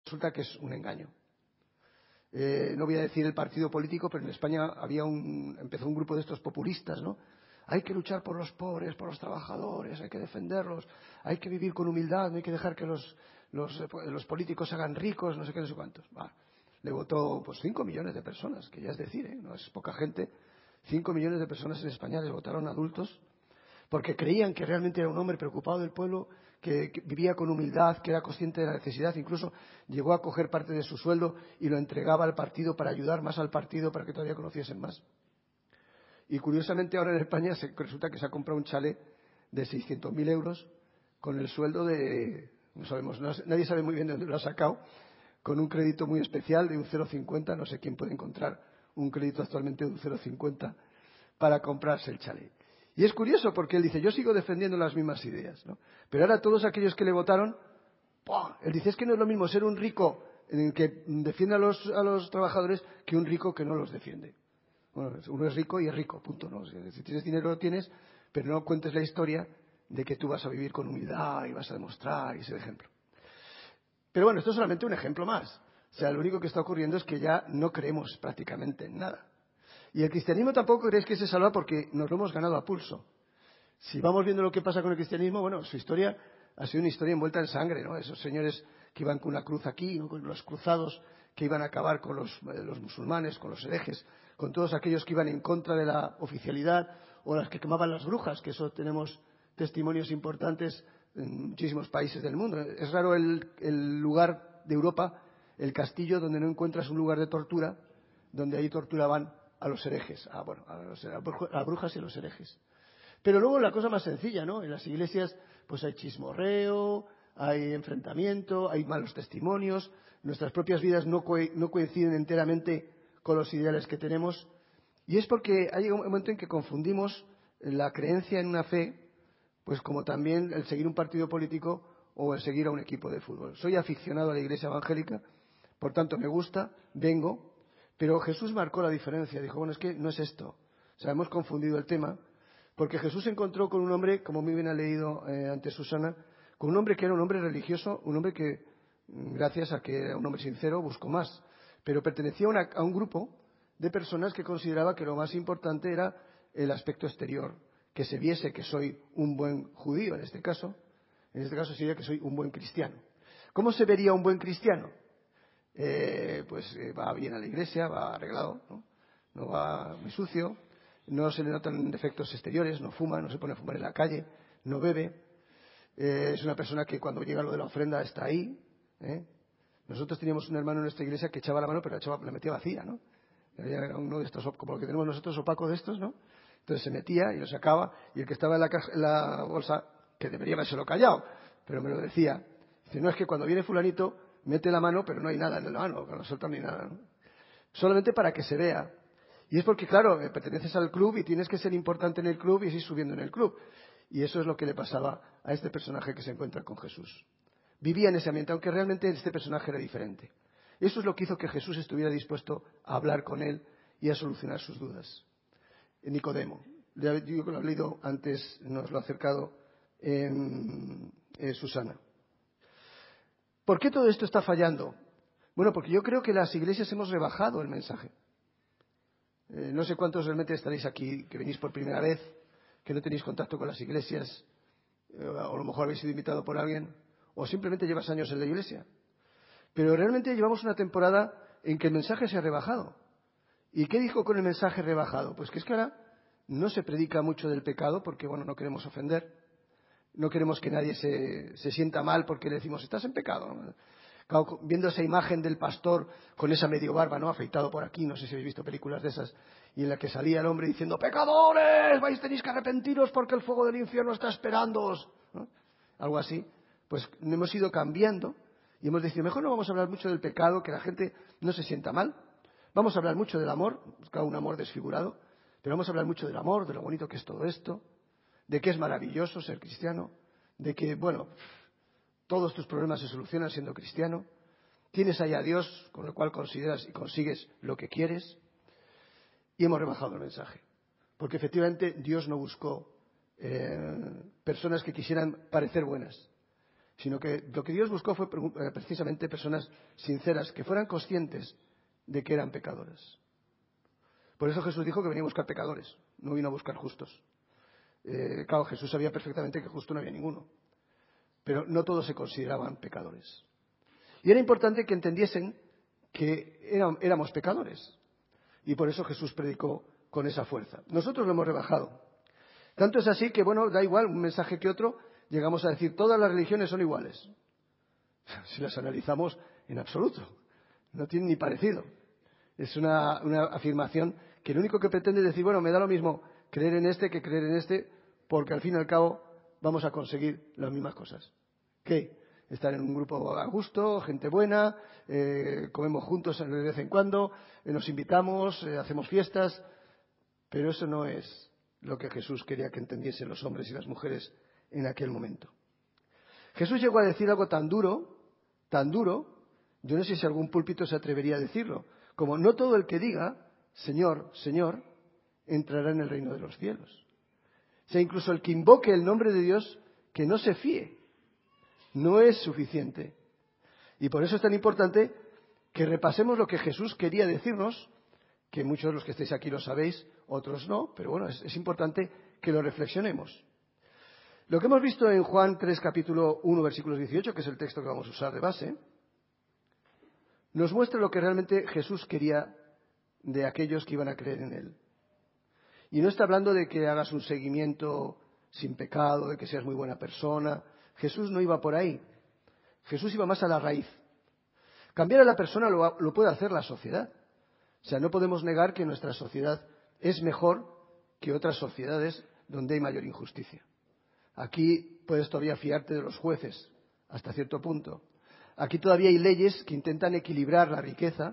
resulta que es un engaño. No voy a decir el partido político, pero en España empezó un grupo de estos populistas, ¿no? Hay que luchar por los pobres, por los trabajadores, hay que defenderlos, hay que vivir con humildad, no hay que dejar que los políticos se hagan ricos, no sé qué, no sé cuántos. Le votó pues 5 millones de personas, que ya es decir, no es poca gente. 5 millones de personas en España les votaron adultos porque creían que realmente era un hombre preocupado del pueblo, que vivía con humildad, que era consciente de la necesidad, incluso llegó a coger parte de su sueldo y lo entregaba al partido para ayudar más al partido, para que todavía conociesen más. Y curiosamente ahora en España resulta que se ha comprado un chalet de 600.000 euros con el sueldo de, no sabemos, nadie sabe muy bien de dónde lo ha sacado, con un crédito muy especial de un 0,50, no sé quién puede encontrar un crédito actualmente de un 0,50 para comprarse el chalet. Y es curioso porque él dice, yo sigo defendiendo las mismas ideas, ¿no? Pero ahora todos aquellos que le votaron, ¡pua!, él dice, es que no es lo mismo ser un rico en el que defiende a los trabajadores que un rico que no los defiende. Bueno, uno es rico y es rico, punto, ¿no? Si tienes dinero lo tienes, pero no cuentes la historia de que tú vas a vivir con humildad y vas a demostrar y ser ejemplo. Pero bueno, esto es solamente un ejemplo más. O sea, lo único que está ocurriendo es que ya no creemos prácticamente en nada. Y el cristianismo tampoco creéis que se salva porque nos lo hemos ganado a pulso. Si vamos viendo lo que pasa con el cristianismo, bueno, su historia ha sido una historia envuelta en sangre, ¿no? Esos señores que iban con una cruz aquí, ¿no?, con los cruzados, que iban a acabar con los musulmanes, con los herejes, con todos aquellos que iban en contra de la oficialidad, o las que quemaban las brujas, que eso tenemos testimonios importantes en muchísimos países del mundo. Es raro el lugar de Europa, el castillo, donde no encuentras un lugar de tortura, donde ahí torturaban a los herejes, a brujas y a los herejes. Pero luego la cosa más sencilla, ¿no? En las iglesias pues hay chismorreo, hay enfrentamiento, hay malos testimonios, nuestras propias vidas no coinciden enteramente con los ideales que tenemos, y es porque hay un momento en que confundimos la creencia en una fe, pues como también el seguir un partido político o el seguir a un equipo de fútbol. Soy aficionado a la iglesia evangélica, por tanto me gusta, vengo, pero Jesús marcó la diferencia, dijo, bueno, es que no es esto. O sea, hemos confundido el tema, porque Jesús se encontró con un hombre, como muy bien ha leído antes Susana, con un hombre que era un hombre religioso, un hombre que, gracias a que era un hombre sincero, buscó más, pero pertenecía a un grupo de personas que consideraba que lo más importante era el aspecto exterior, que se viese que soy un buen judío en este caso sería que soy un buen cristiano. ¿Cómo se vería un buen cristiano? Va bien a la iglesia, va arreglado, no va muy sucio, no se le notan defectos exteriores, no fuma, no se pone a fumar en la calle, no bebe, es una persona que cuando llega lo de la ofrenda está ahí. Nosotros teníamos un hermano en nuestra iglesia que echaba la mano, pero la metía vacía, ¿no? Era uno de estos, como lo que tenemos nosotros, opaco de estos, ¿no? Entonces se metía y lo sacaba, y el que estaba en la bolsa, que debería habérselo callado, pero me lo decía, dice, no, es que cuando viene fulanito mete la mano, pero no hay nada en la mano, no suelta ni nada, ¿no? Solamente para que se vea. Y es porque, claro, perteneces al club y tienes que ser importante en el club y ir subiendo en el club. Y eso es lo que le pasaba a este personaje que se encuentra con Jesús. Vivía en ese ambiente, aunque realmente este personaje era diferente. Eso es lo que hizo que Jesús estuviera dispuesto a hablar con él y a solucionar sus dudas. Nicodemo, yo que lo he leído antes, nos lo ha acercado Susana. ¿Por qué todo esto está fallando? Bueno, porque yo creo que las iglesias hemos rebajado el mensaje. No sé cuántos realmente estaréis aquí, que venís por primera vez, que no tenéis contacto con las iglesias, o a lo mejor habéis sido invitado por alguien, o simplemente llevas años en la iglesia. Pero realmente llevamos una temporada en que el mensaje se ha rebajado. ¿Y qué dijo con el mensaje rebajado? Pues que es que ahora no se predica mucho del pecado porque, bueno, no queremos ofender. No queremos que nadie se sienta mal porque le decimos, estás en pecado. Claro, viendo esa imagen del pastor con esa medio barba, ¿no?, afeitado por aquí, no sé si habéis visto películas de esas, y en la que salía el hombre diciendo, pecadores, tenéis que arrepentiros porque el fuego del infierno está esperándoos, ¿no? Algo así. Pues hemos ido cambiando y hemos decidido, mejor no vamos a hablar mucho del pecado, que la gente no se sienta mal. Vamos a hablar mucho del amor, claro, un amor desfigurado, pero vamos a hablar mucho del amor, de lo bonito que es todo esto, de que es maravilloso ser cristiano, de que, bueno, todos tus problemas se solucionan siendo cristiano, tienes ahí a Dios con el cual consideras y consigues lo que quieres, y hemos rebajado el mensaje. Porque efectivamente Dios no buscó personas que quisieran parecer buenas. sino que lo que Dios buscó fue precisamente personas sinceras, que fueran conscientes de que eran pecadores. Por eso Jesús dijo que venía a buscar pecadores, no vino a buscar justos. Claro, Jesús sabía perfectamente que justo no había ninguno, pero no todos se consideraban pecadores. Y era importante que entendiesen que éramos pecadores, y por eso Jesús predicó con esa fuerza. Nosotros lo hemos rebajado. Tanto es así que, bueno, da igual, un mensaje que otro, llegamos a decir, todas las religiones son iguales. Si las analizamos, en absoluto. No tienen ni parecido. Es una afirmación que lo único que pretende es decir, bueno, me da lo mismo creer en este que creer en este, porque al fin y al cabo vamos a conseguir las mismas cosas. ¿Qué? Estar en un grupo a gusto, gente buena, comemos juntos de vez en cuando, nos invitamos, hacemos fiestas, pero eso no es lo que Jesús quería que entendiesen los hombres y las mujeres en aquel momento. Jesús llegó a decir algo tan duro, yo no sé si algún púlpito se atrevería a decirlo, como no todo el que diga, Señor, Señor, entrará en el reino de los cielos. O sea, incluso el que invoque el nombre de Dios, que no se fíe, no es suficiente. Y por eso es tan importante que repasemos lo que Jesús quería decirnos, que muchos de los que estáis aquí lo sabéis, otros no, pero bueno, es importante que lo reflexionemos. Lo que hemos visto en Juan 3, capítulo 1, versículos 18, que es el texto que vamos a usar de base, nos muestra lo que realmente Jesús quería de aquellos que iban a creer en Él. Y no está hablando de que hagas un seguimiento sin pecado, de que seas muy buena persona. Jesús no iba por ahí. Jesús iba más a la raíz. Cambiar a la persona lo puede hacer la sociedad. O sea, no podemos negar que nuestra sociedad es mejor que otras sociedades donde hay mayor injusticia. Aquí puedes todavía fiarte de los jueces, hasta cierto punto. Aquí todavía hay leyes que intentan equilibrar la riqueza.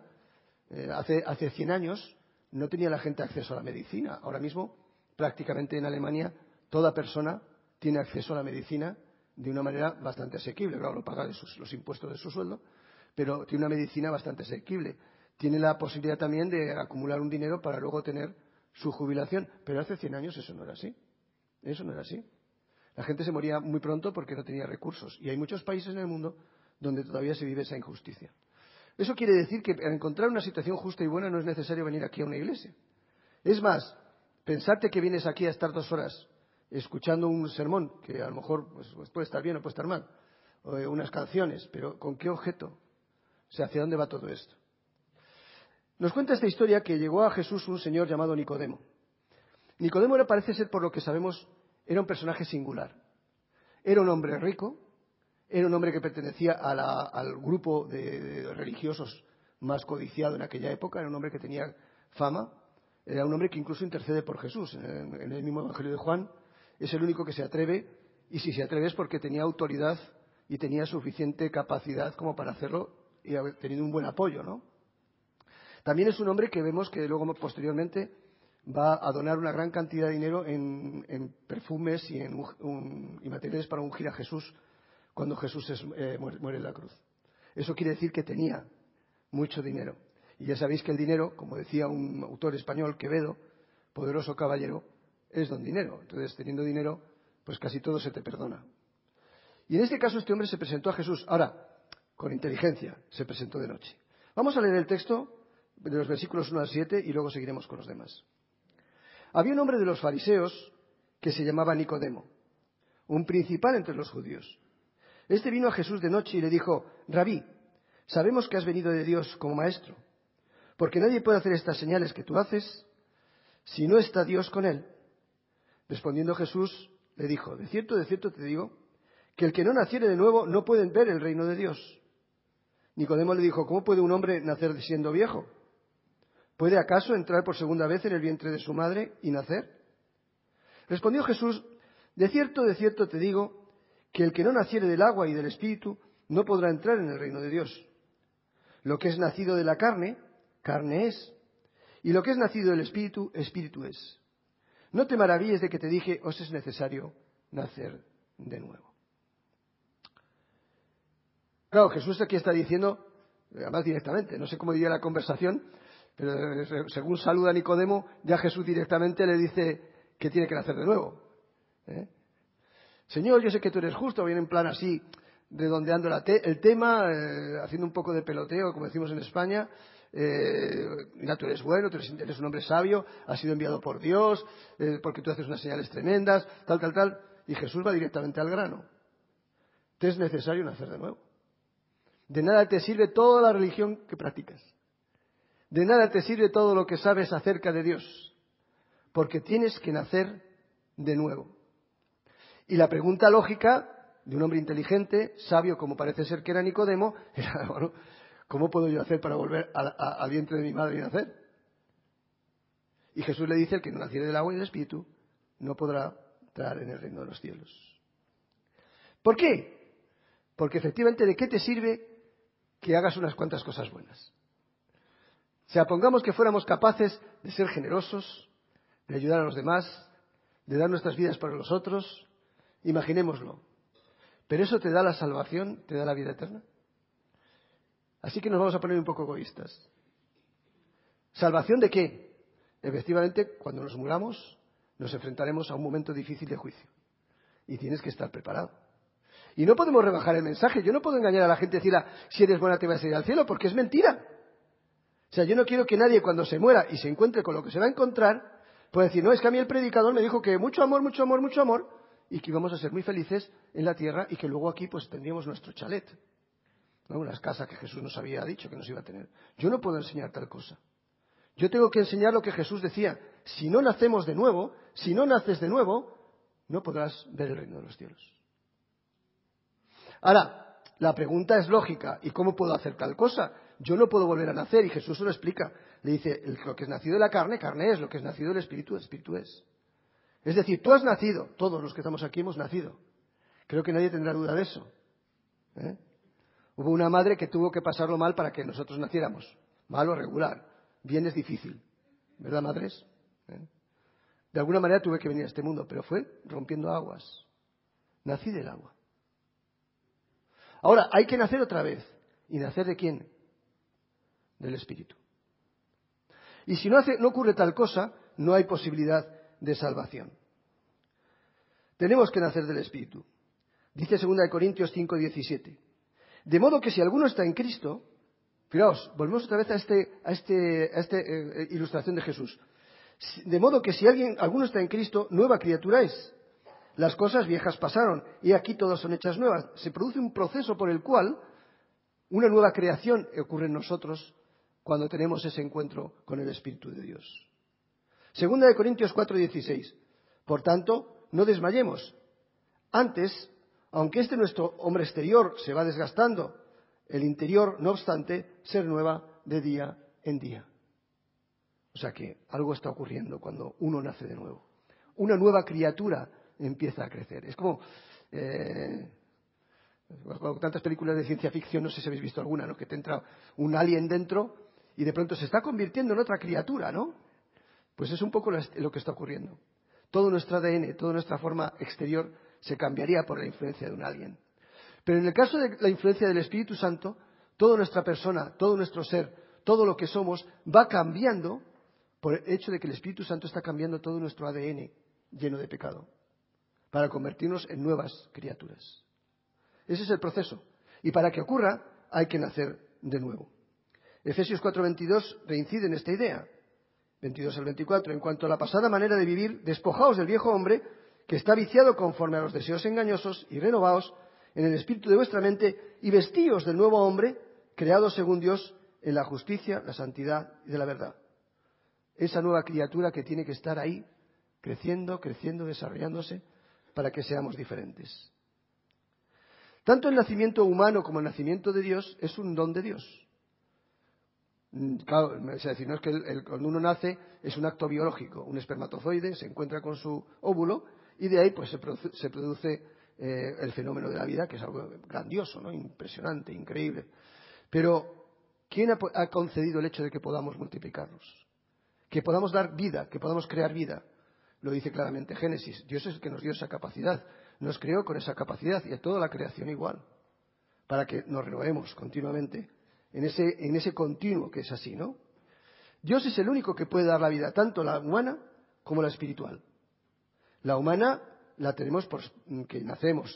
Hace 100 años no tenía la gente acceso a la medicina. Ahora mismo, prácticamente en Alemania, toda persona tiene acceso a la medicina de una manera bastante asequible. Claro, lo paga de los impuestos de su sueldo, pero tiene una medicina bastante asequible. Tiene la posibilidad también de acumular un dinero para luego tener su jubilación. Pero hace 100 años eso no era así. Eso no era así. La gente se moría muy pronto porque no tenía recursos. Y hay muchos países en el mundo donde todavía se vive esa injusticia. Eso quiere decir que para encontrar una situación justa y buena no es necesario venir aquí a una iglesia. Es más, pensarte que vienes aquí a estar 2 horas escuchando un sermón, que a lo mejor pues puede estar bien o puede estar mal, o unas canciones, pero ¿con qué objeto? O sea, ¿hacia dónde va todo esto? Nos cuenta esta historia que llegó a Jesús un señor llamado Nicodemo. Nicodemo parece ser, por lo que sabemos, era un personaje singular. Era un hombre rico, era un hombre que pertenecía al grupo de religiosos más codiciado en aquella época, era un hombre que tenía fama, era un hombre que incluso intercede por Jesús. En el mismo Evangelio de Juan es el único que se atreve, y si se atreve es porque tenía autoridad y tenía suficiente capacidad como para hacerlo y haber tenido un buen apoyo, ¿no? También es un hombre que vemos que luego posteriormente va a donar una gran cantidad de dinero en perfumes y y materiales para ungir a Jesús cuando Jesús muere en la cruz. Eso quiere decir que tenía mucho dinero. Y ya sabéis que el dinero, como decía un autor español, Quevedo, poderoso caballero, es don dinero. Entonces, teniendo dinero, pues casi todo se te perdona. Y en este caso este hombre se presentó a Jesús. Ahora, con inteligencia, se presentó de noche. Vamos a leer el texto de los versículos 1 al 7 y luego seguiremos con los demás. Había un hombre de los fariseos que se llamaba Nicodemo, un principal entre los judíos. Este vino a Jesús de noche y le dijo: Rabí, sabemos que has venido de Dios como maestro, porque nadie puede hacer estas señales que tú haces si no está Dios con él. Respondiendo Jesús le dijo: de cierto te digo, que el que no naciere de nuevo no puede ver el reino de Dios. Nicodemo le dijo: ¿cómo puede un hombre nacer siendo viejo? ¿Puede acaso entrar por segunda vez en el vientre de su madre y nacer? Respondió Jesús: de cierto te digo, que el que no naciere del agua y del Espíritu no podrá entrar en el reino de Dios. Lo que es nacido de la carne, carne es, y lo que es nacido del Espíritu, Espíritu es. No te maravilles de que te dije: os es necesario nacer de nuevo. Claro, Jesús aquí está diciendo, además directamente, no sé cómo diría la conversación, pero según saluda a Nicodemo, ya Jesús directamente le dice que tiene que nacer de nuevo. Señor, yo sé que tú eres justo, viene en plan así, redondeando el tema, haciendo un poco de peloteo, como decimos en España. Mira, tú eres bueno, tú eres un hombre sabio, has sido enviado por Dios, porque tú haces unas señales tremendas, tal. Y Jesús va directamente al grano. Te es necesario nacer de nuevo. De nada te sirve toda la religión que practicas. De nada te sirve todo lo que sabes acerca de Dios. Porque tienes que nacer de nuevo. Y la pregunta lógica de un hombre inteligente, sabio, como parece ser que era Nicodemo, era, bueno, ¿cómo puedo yo hacer para volver al vientre de mi madre y nacer? Y Jesús le dice, el que no naciere del agua y del Espíritu, no podrá entrar en el reino de los cielos. ¿Por qué? Porque efectivamente, ¿de qué te sirve que hagas unas cuantas cosas buenas? O sea, pongamos que fuéramos capaces de ser generosos, de ayudar a los demás, de dar nuestras vidas por los otros, imaginémoslo. ¿Pero eso te da la salvación, te da la vida eterna? Así que nos vamos a poner un poco egoístas. ¿Salvación de qué? Efectivamente, cuando nos muramos, nos enfrentaremos a un momento difícil de juicio. Y tienes que estar preparado. Y no podemos rebajar el mensaje. Yo no puedo engañar a la gente y decirle, si eres buena te vas a ir al cielo, porque es mentira. O sea, yo no quiero que nadie cuando se muera y se encuentre con lo que se va a encontrar, pueda decir, no, es que a mí el predicador me dijo que mucho amor, y que íbamos a ser muy felices en la tierra y que luego aquí pues tendríamos nuestro chalet, ¿no? Unas casas que Jesús nos había dicho que nos iba a tener. Yo no puedo enseñar tal cosa. Yo tengo que enseñar lo que Jesús decía. Si no nacemos de nuevo, si no naces de nuevo, no podrás ver el reino de los cielos. Ahora, la pregunta es lógica. ¿Y cómo puedo hacer tal cosa? Yo no puedo volver a nacer. Y Jesús se lo explica. Le dice, lo que es nacido de la carne, carne es. Lo que es nacido del Espíritu, Espíritu es. Es decir, tú has nacido. Todos los que estamos aquí hemos nacido. Creo que nadie tendrá duda de eso. Hubo una madre que tuvo que pasarlo mal para que nosotros naciéramos. Mal o regular. Bien es difícil. ¿Verdad, madres? De alguna manera tuve que venir a este mundo, pero fue rompiendo aguas. Nací del agua. Ahora, hay que nacer otra vez. ¿Y nacer de quién? Del Espíritu. Y si no ocurre tal cosa, no hay posibilidad de salvación. Tenemos que nacer del Espíritu. Dice 2 Corintios 5:17. De modo que si alguno está en Cristo, fijaos, volvemos otra vez a esta ilustración de Jesús. De modo que si alguno está en Cristo, nueva criatura es. Las cosas viejas pasaron y aquí todas son hechas nuevas. Se produce un proceso por el cual una nueva creación ocurre en nosotros cuando tenemos ese encuentro con el Espíritu de Dios. 2 Corintios 4:16. Por tanto, no desmayemos. Antes, aunque nuestro hombre exterior se va desgastando, el interior, no obstante, se renueva de día en día. O sea que algo está ocurriendo cuando uno nace de nuevo. Una nueva criatura empieza a crecer. Es como tantas películas de ciencia ficción, no sé si habéis visto alguna, ¿no? Que te entra un alien dentro y de pronto se está convirtiendo en otra criatura, ¿no? Pues es un poco lo que está ocurriendo. Todo nuestro ADN, toda nuestra forma exterior se cambiaría por la influencia de un alien. Pero en el caso de la influencia del Espíritu Santo, toda nuestra persona, todo nuestro ser, todo lo que somos, va cambiando por el hecho de que el Espíritu Santo está cambiando todo nuestro ADN lleno de pecado, para convertirnos en nuevas criaturas. Ese es el proceso. Y para que ocurra, hay que nacer de nuevo. Efesios 4:22 reincide en esta idea. 22 al 24. En cuanto a la pasada manera de vivir, despojaos del viejo hombre, que está viciado conforme a los deseos engañosos, y renovaos en el espíritu de vuestra mente, y vestíos del nuevo hombre, creado según Dios, en la justicia, la santidad y de la verdad. Esa nueva criatura que tiene que estar ahí, creciendo, desarrollándose, para que seamos diferentes. Tanto el nacimiento humano como el nacimiento de Dios es un don de Dios. Claro, es decir, no es que cuando uno nace es un acto biológico. Un espermatozoide se encuentra con su óvulo y de ahí pues se produce el fenómeno de la vida, que es algo grandioso, ¿no? Impresionante, increíble. Pero, ¿quién ha concedido el hecho de que podamos multiplicarnos? Que podamos dar vida, que podamos crear vida. Lo dice claramente Génesis. Dios es el que nos dio esa capacidad. Nos creó con esa capacidad y a toda la creación igual. Para que nos renovemos continuamente en ese continuo que es así, ¿no? Dios es el único que puede dar la vida, tanto la humana como la espiritual. La humana la tenemos porque nacemos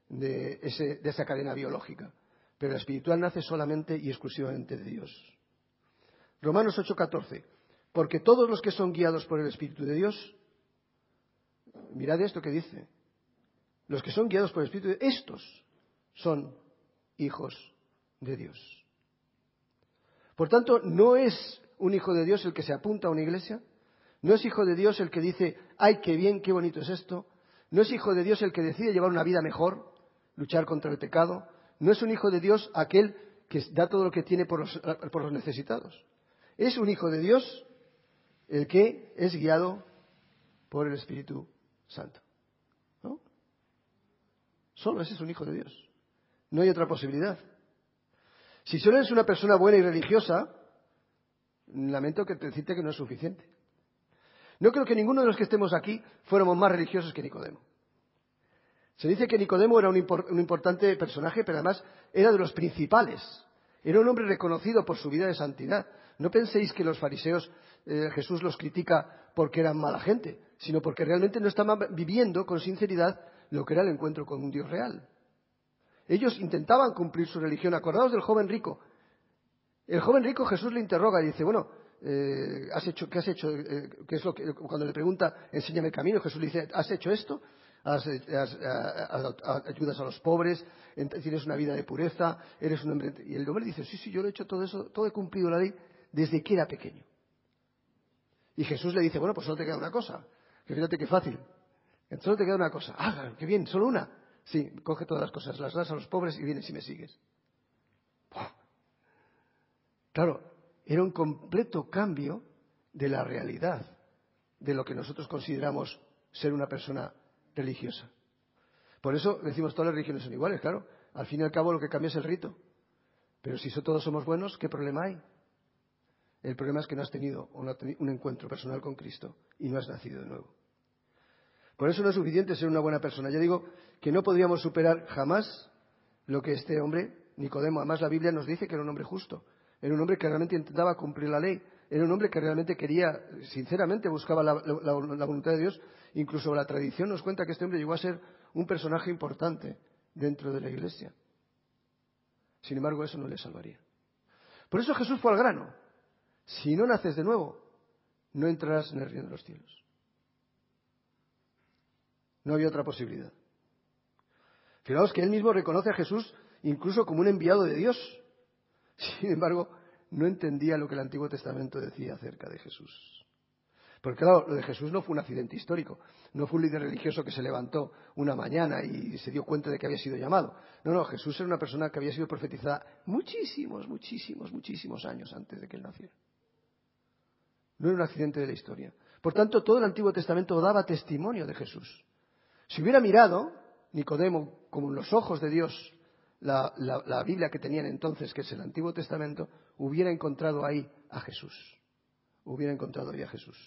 de esa cadena biológica. Pero la espiritual nace solamente y exclusivamente de Dios. Romanos 8:14. Porque todos los que son guiados por el Espíritu de Dios, mirad esto que dice, los que son guiados por el Espíritu de Dios, estos son hijos de Dios. Por tanto, no es un hijo de Dios el que se apunta a una iglesia, no es hijo de Dios el que dice, ¡ay, qué bien, qué bonito es esto! No es hijo de Dios el que decide llevar una vida mejor, luchar contra el pecado. No es un hijo de Dios aquel que da todo lo que tiene por los necesitados. Es un hijo de Dios el que es guiado por el Espíritu Santo. ¿No? Solo ese es un hijo de Dios. No hay otra posibilidad. Si solo eres una persona buena y religiosa, lamento que te decirte que no es suficiente. No creo que ninguno de los que estemos aquí fuéramos más religiosos que Nicodemo. Se dice que Nicodemo era un importante personaje, pero además era de los principales. Era un hombre reconocido por su vida de santidad. No penséis que los fariseos Jesús los critica porque eran mala gente, sino porque realmente no estaban viviendo con sinceridad lo que era el encuentro con un Dios real. Ellos intentaban cumplir su religión. Acordaos del joven rico. El joven rico Jesús le interroga y dice, bueno, ¿qué has hecho? ¿Qué es lo que, cuando le pregunta, enséñame el camino, Jesús le dice, ¿has hecho esto? Ayudas a los pobres, tienes una vida de pureza, eres un hombre... Y el hombre dice, sí, yo lo he hecho todo eso, todo he cumplido la ley desde que era pequeño. Y Jesús le dice, bueno, pues solo te queda una cosa, que fíjate qué fácil, solo te queda una cosa, qué bien, solo una. Sí, coge todas las cosas, las das a los pobres y vienes y me sigues. Claro, era un completo cambio de la realidad de lo que nosotros consideramos ser una persona religiosa. Por eso decimos todas las religiones son iguales, claro. Al fin y al cabo lo que cambia es el rito. Pero si todos somos buenos, ¿qué problema hay? El problema es que no has tenido un encuentro personal con Cristo y no has nacido de nuevo. Por eso no es suficiente ser una buena persona. Yo digo que no podríamos superar jamás lo que este hombre, Nicodemo, además la Biblia nos dice que era un hombre justo. Era un hombre que realmente intentaba cumplir la ley. Era un hombre que realmente quería, sinceramente buscaba la voluntad de Dios. Incluso la tradición nos cuenta que este hombre llegó a ser un personaje importante dentro de la iglesia. Sin embargo, eso no le salvaría. Por eso Jesús fue al grano. Si no naces de nuevo, no entrarás en el reino de los cielos. No había otra posibilidad. Fijaos que él mismo reconoce a Jesús incluso como un enviado de Dios. Sin embargo, no entendía lo que el Antiguo Testamento decía acerca de Jesús. Porque claro, lo de Jesús no fue un accidente histórico. No fue un líder religioso que se levantó una mañana y se dio cuenta de que había sido llamado. No, Jesús era una persona que había sido profetizada muchísimos años antes de que él naciera. No era un accidente de la historia. Por tanto, todo el Antiguo Testamento daba testimonio de Jesús. Si hubiera mirado Nicodemo como en los ojos de Dios la Biblia que tenían entonces, que es el Antiguo Testamento, hubiera encontrado ahí a Jesús. Hubiera encontrado ahí a Jesús.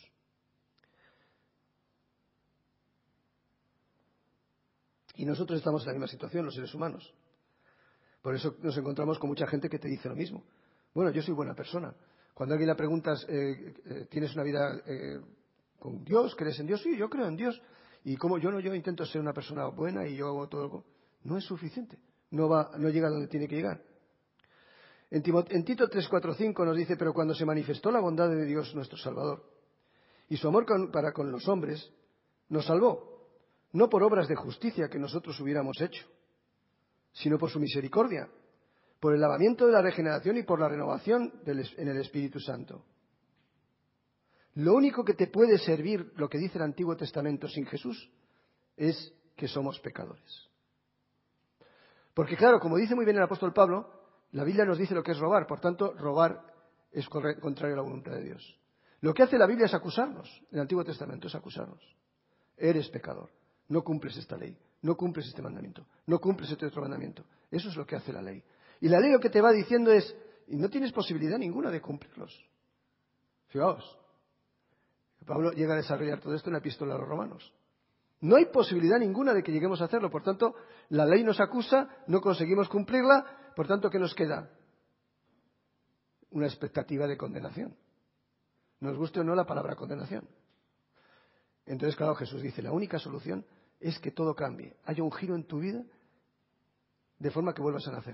Y nosotros estamos en la misma situación, los seres humanos. Por eso nos encontramos con mucha gente que te dice lo mismo. Bueno, yo soy buena persona. Cuando a alguien le preguntas, ¿tienes una vida con Dios? ¿Crees en Dios? Sí, yo creo en Dios. Y como yo intento ser una persona buena y yo hago todo. No es suficiente. No llega a donde tiene que llegar. En Tito 3:4-5 nos dice, pero cuando se manifestó la bondad de Dios nuestro Salvador y su amor para con los hombres, nos salvó, no por obras de justicia que nosotros hubiéramos hecho, sino por su misericordia, por el lavamiento de la regeneración y por la renovación en el Espíritu Santo. Lo único que te puede servir, lo que dice el Antiguo Testamento sin Jesús, es que somos pecadores. Porque claro, como dice muy bien el apóstol Pablo, la Biblia nos dice lo que es robar, por tanto, robar es contrario a la voluntad de Dios. Lo que hace la Biblia es acusarnos, el Antiguo Testamento es acusarnos. Eres pecador, no cumples esta ley, no cumples este mandamiento, no cumples este otro mandamiento. Eso es lo que hace la ley. Y la ley lo que te va diciendo es, y no tienes posibilidad ninguna de cumplirlos. Fijaos, Pablo llega a desarrollar todo esto en la epístola a los Romanos. No hay posibilidad ninguna de que lleguemos a hacerlo. Por tanto, la ley nos acusa, no conseguimos cumplirla. Por tanto, ¿qué nos queda? Una expectativa de condenación. Nos guste o no la palabra condenación. Entonces, claro, Jesús dice, la única solución es que todo cambie. Haya un giro en tu vida de forma que vuelvas a nacer.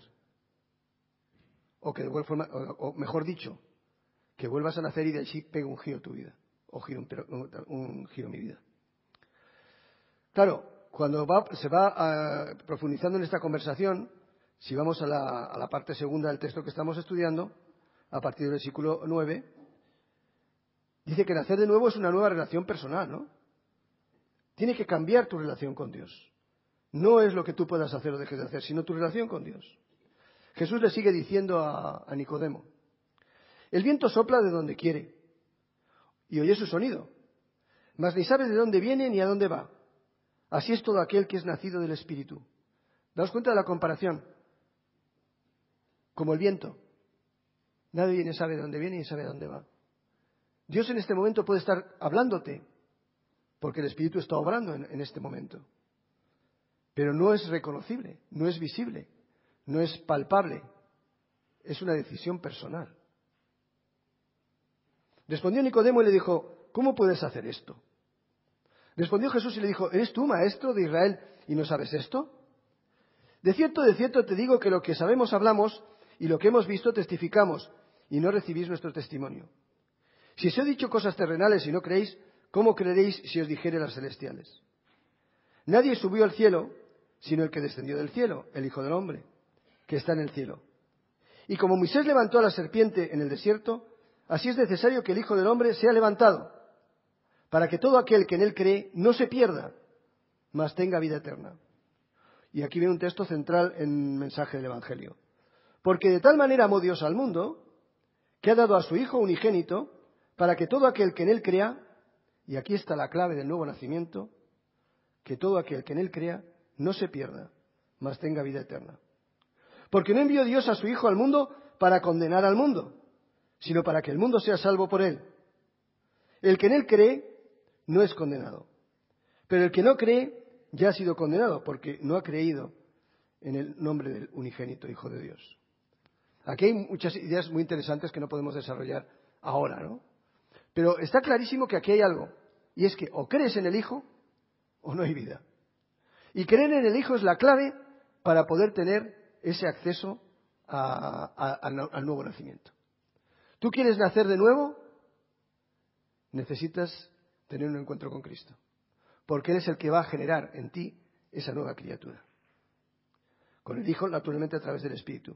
O mejor dicho, que vuelvas a nacer y de allí pegue un giro tu vida, o un giro mi vida. Claro, cuando se va profundizando en esta conversación, si vamos a la parte segunda del texto que estamos estudiando, a partir del versículo 9, dice que nacer de nuevo es una nueva relación personal, ¿no? Tiene que cambiar tu relación con Dios. No es lo que tú puedas hacer o dejes de hacer, sino tu relación con Dios. Jesús le sigue diciendo a Nicodemo: el viento sopla de donde quiere y oye su sonido, mas ni sabe de dónde viene ni a dónde va. Así es todo aquel que es nacido del Espíritu. Daos cuenta de la comparación. Como el viento. Nadie sabe de dónde viene ni sabe de dónde va. Dios en este momento puede estar hablándote, porque el Espíritu está obrando en este momento. Pero no es reconocible, no es visible, no es palpable. Es una decisión personal. Respondió Nicodemo y le dijo: ¿cómo puedes hacer esto? Respondió Jesús y le dijo: ¿eres tú, maestro de Israel, y no sabes esto? De cierto te digo que lo que sabemos hablamos, y lo que hemos visto testificamos, y no recibís nuestro testimonio. Si os he dicho cosas terrenales y no creéis, ¿cómo creeréis si os dijere las celestiales? Nadie subió al cielo, sino el que descendió del cielo, el Hijo del Hombre, que está en el cielo. Y como Moisés levantó a la serpiente en el desierto, así es necesario que el Hijo del Hombre sea levantado, para que todo aquel que en él cree no se pierda, mas tenga vida eterna. Y aquí viene un texto central en el mensaje del Evangelio. Porque de tal manera amó Dios al mundo, que ha dado a su Hijo unigénito, para que todo aquel que en él crea, y aquí está la clave del nuevo nacimiento, que todo aquel que en él crea no se pierda, mas tenga vida eterna. Porque no envió Dios a su Hijo al mundo para condenar al mundo, sino para que el mundo sea salvo por él. El que en él cree no es condenado, pero el que no cree ya ha sido condenado, porque no ha creído en el nombre del unigénito Hijo de Dios. Aquí hay muchas ideas muy interesantes que no podemos desarrollar ahora, ¿no? Pero está clarísimo que aquí hay algo, y es que o crees en el Hijo o no hay vida. Y creer en el Hijo es la clave para poder tener ese acceso al nuevo nacimiento. ¿Tú quieres nacer de nuevo? Necesitas tener un encuentro con Cristo, porque Él es el que va a generar en ti esa nueva criatura. Con el Hijo, naturalmente, a través del Espíritu.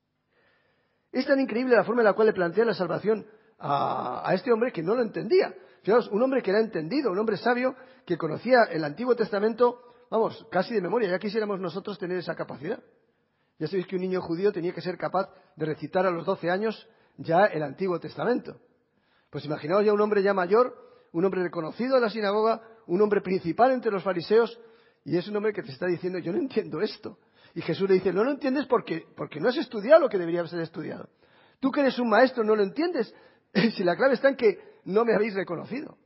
Es tan increíble la forma en la cual le plantea la salvación a este hombre que no lo entendía. Fijaos, un hombre que era entendido, un hombre sabio que conocía el Antiguo Testamento, vamos, casi de memoria. Ya quisiéramos nosotros tener esa capacidad. Ya sabéis que un niño judío tenía que ser capaz de recitar a los 12 años ya el Antiguo Testamento. Pues imaginaos ya un hombre ya mayor, un hombre reconocido en la sinagoga, un hombre principal entre los fariseos, y es un hombre que te está diciendo: yo no entiendo esto. Y Jesús le dice: no lo entiendes porque no has estudiado lo que debería ser estudiado. Tú que eres un maestro no lo entiendes, si la clave está en que no me habéis reconocido.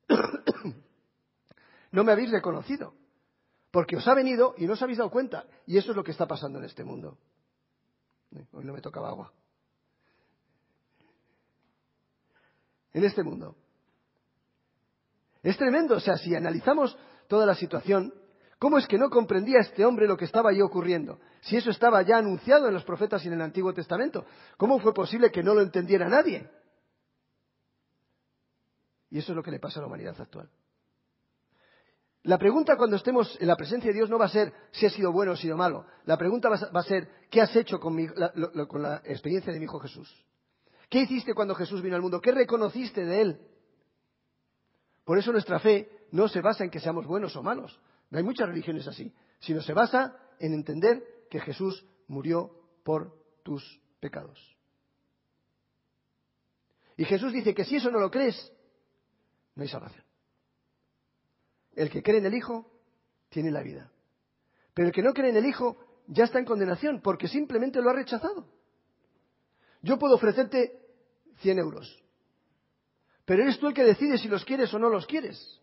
No me habéis reconocido. Porque os ha venido y no os habéis dado cuenta. Y eso es lo que está pasando en este mundo. Hoy no me tocaba agua. En este mundo. Es tremendo. O sea, si analizamos toda la situación, ¿cómo es que no comprendía este hombre lo que estaba ahí ocurriendo? Si eso estaba ya anunciado en los profetas y en el Antiguo Testamento, ¿cómo fue posible que no lo entendiera nadie? Y eso es lo que le pasa a la humanidad actual. La pregunta cuando estemos en la presencia de Dios no va a ser si has sido bueno o sido malo. La pregunta va a ser: ¿qué has hecho con la experiencia de mi Hijo Jesús? ¿Qué hiciste cuando Jesús vino al mundo? ¿Qué reconociste de Él? Por eso nuestra fe no se basa en que seamos buenos o malos. No hay muchas religiones así. Sino se basa en entender que Jesús murió por tus pecados. Y Jesús dice que si eso no lo crees, no hay salvación. El que cree en el Hijo tiene la vida. Pero el que no cree en el Hijo ya está en condenación porque simplemente lo ha rechazado. Yo puedo ofrecerte 100 euros. Pero eres tú el que decide si los quieres o no los quieres.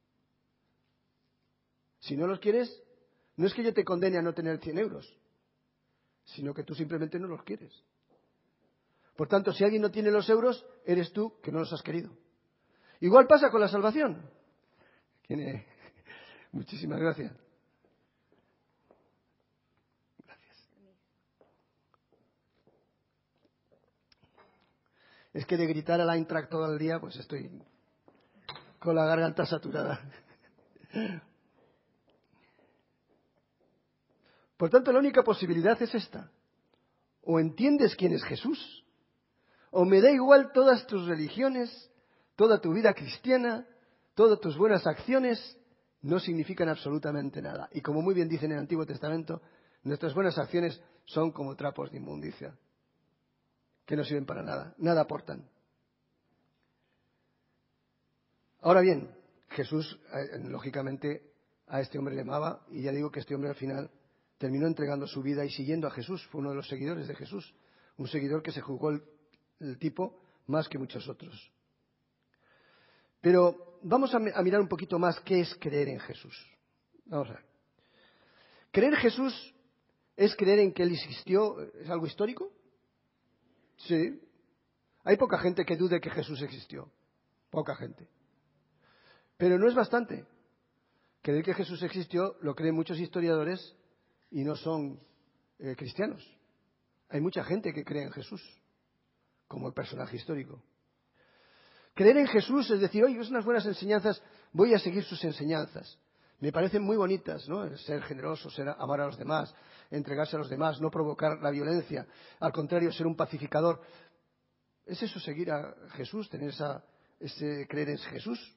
Si no los quieres, no es que yo te condene a no tener 100 euros, sino que tú simplemente no los quieres. Por tanto, si alguien no tiene los euros, eres tú que no los has querido. Igual pasa con la salvación. Muchísimas gracias. Gracias. Es que de gritar al Eintracht todo el día, pues estoy con la garganta saturada. Por tanto, la única posibilidad es esta. O entiendes quién es Jesús, o me da igual todas tus religiones, toda tu vida cristiana, todas tus buenas acciones, no significan absolutamente nada. Y como muy bien dice en el Antiguo Testamento, nuestras buenas acciones son como trapos de inmundicia, que no sirven para nada, nada aportan. Ahora bien, Jesús, lógicamente, a este hombre le amaba, y ya digo que este hombre al final terminó entregando su vida y siguiendo a Jesús, fue uno de los seguidores de Jesús, un seguidor que se jugó el tipo más que muchos otros. Pero vamos a mirar un poquito más qué es creer en Jesús. Vamos a ver. ¿Creer en Jesús es creer en que Él existió? ¿Es algo histórico? Sí. Hay poca gente que dude que Jesús existió. Poca gente. Pero no es bastante. Creer que Jesús existió lo creen muchos historiadores y no son cristianos. Hay mucha gente que cree en Jesús como el personaje histórico. Creer en Jesús es decir, oye, es unas buenas enseñanzas, voy a seguir sus enseñanzas. Me parecen muy bonitas, ¿no? El ser generoso, amar a los demás, entregarse a los demás, no provocar la violencia, al contrario, ser un pacificador. ¿Es eso seguir a Jesús, tener ese creer en Jesús?